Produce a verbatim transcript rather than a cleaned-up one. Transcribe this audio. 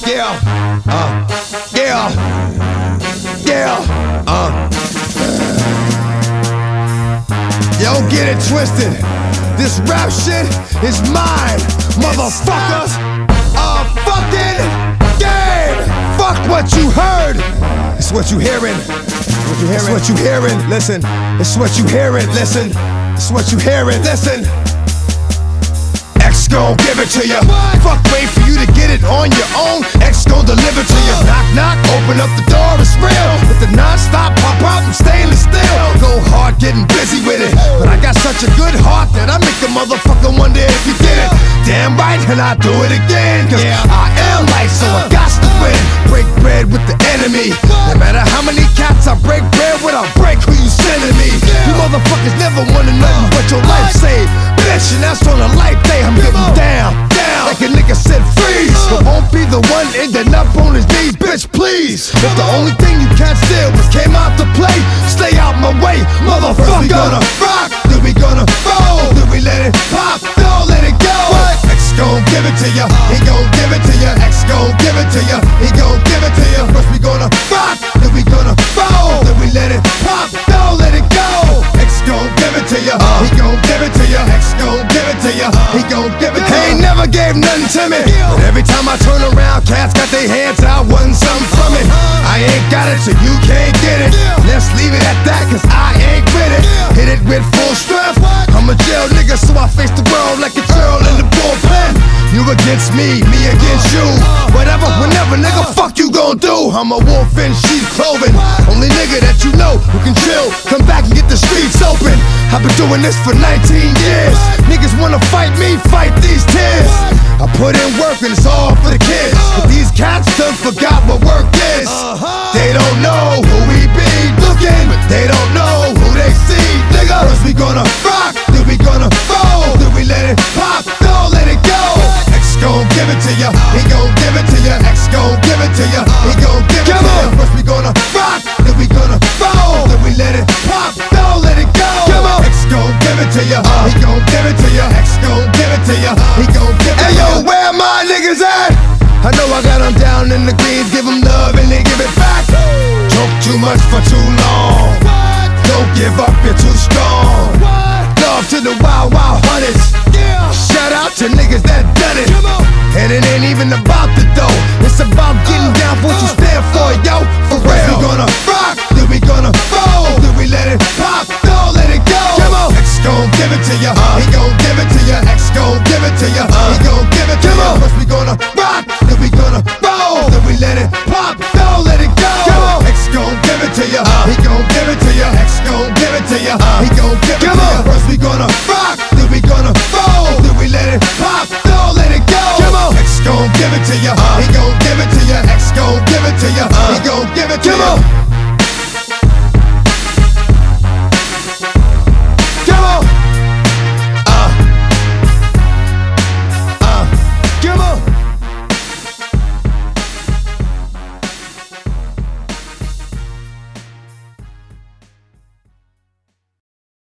Yeah, uh, yeah, yeah, uh. Yo, get it twisted. This rap shit is mine, motherfuckers. A fucking game. Fuck what you heard. It's what you hearing. It's what you hearing. Listen. It's what you hearing. Listen. It's what you hearing. Listen. X gon' give it to ya. Fuck, wait for you to get it on your own. X gon' deliver to ya. Knock, knock, open up the door, it's real. With the non-stop pop out and stainless steel. Go hard, getting busy with it. But I got such a good heart that I make a motherfucker wonder if you did it. Damn right, and I do it again. Cause I am light, so I got to win. Break bread with the enemy. No matter how many cats I break bread with, I'll break who you sending me. You motherfuckers never wanna know what your life saved. Bitch, and that's on a life day. I'm getting down, down, like a nigga said freeze. But won't be the one ending up on his knees, bitch, please. If the only thing you can't steal was came out to play, stay out my way, motherfucker. First we gonna rock, then we gonna roll, then we let it pop, don't let it go. X gon' give it to ya, he gon' give it to ya. X gon' give it to ya, he gon' give it to ya. First we gonna rock, then we gonna roll, then we let it pop, don't let it go. X gon' give it to ya, he gon' give it to ya. X gon' give it to ya, he gon' give it to ya. He ain't never gave nothing to me, but every time I turn around, cats got their hands out, wanting something from it. I ain't got it, so you can't get it. Let's leave it at that, cause I ain't with it. Hit it with full strength. I'm a jail nigga, so I face the world like a girl in the bullpen. You against me, me against you. Whatever, whenever, nigga, fuck you gon' do. I'm a wolf in sheep's clothing. Only nigga that you know who can chill, come back and get the streets open. I've been doing this for nineteen years. Niggas wanna fight me, fight these tears. I put in work and it's all for the kids. But these cats done forgot what work is. They don't know who we be looking, but they don't know who they see, nigga. First we gonna rock, then we gonna roll, then we let it pop, don't let it go. X gon' give it to ya, he gon' give it to ya. X gon' give it to ya, he gon' give it to ya. First we gonna rock, then we gonna roll, then we let it pop, don't let it go. X gon' give it to ya, he gon' give it to ya. X gon' give it to ya, he gon' give it to ya. Hey yo, where my niggas at? I know I got them down in the greens, give them love and they give it back. Talk too much for too long. Don't give up, you're too strong. Love to the wild, wild hunters. Shout out to niggas that done it. And it ain't even about the dough, it's about getting down for what you stand for, yo. For real. First we gonna rock, then we gonna roll, then we let it pop, don't let it go. X gon' give it to ya, he gon' give it to ya. X gon' give it to ya, he gon' give it to ya. First we gonna rock, then we gonna roll, then we let it pop, don't let it go. X gon' give it to ya, he gon' give it to ya. X gon' give it to ya, he gon' give it to ya. First we gonna rock, then we gonna roll, then we let it pop, don't let it go. X gon' give it to ya, he gon' give it to ya. X gon' give it to ya, he gon' give it to ya.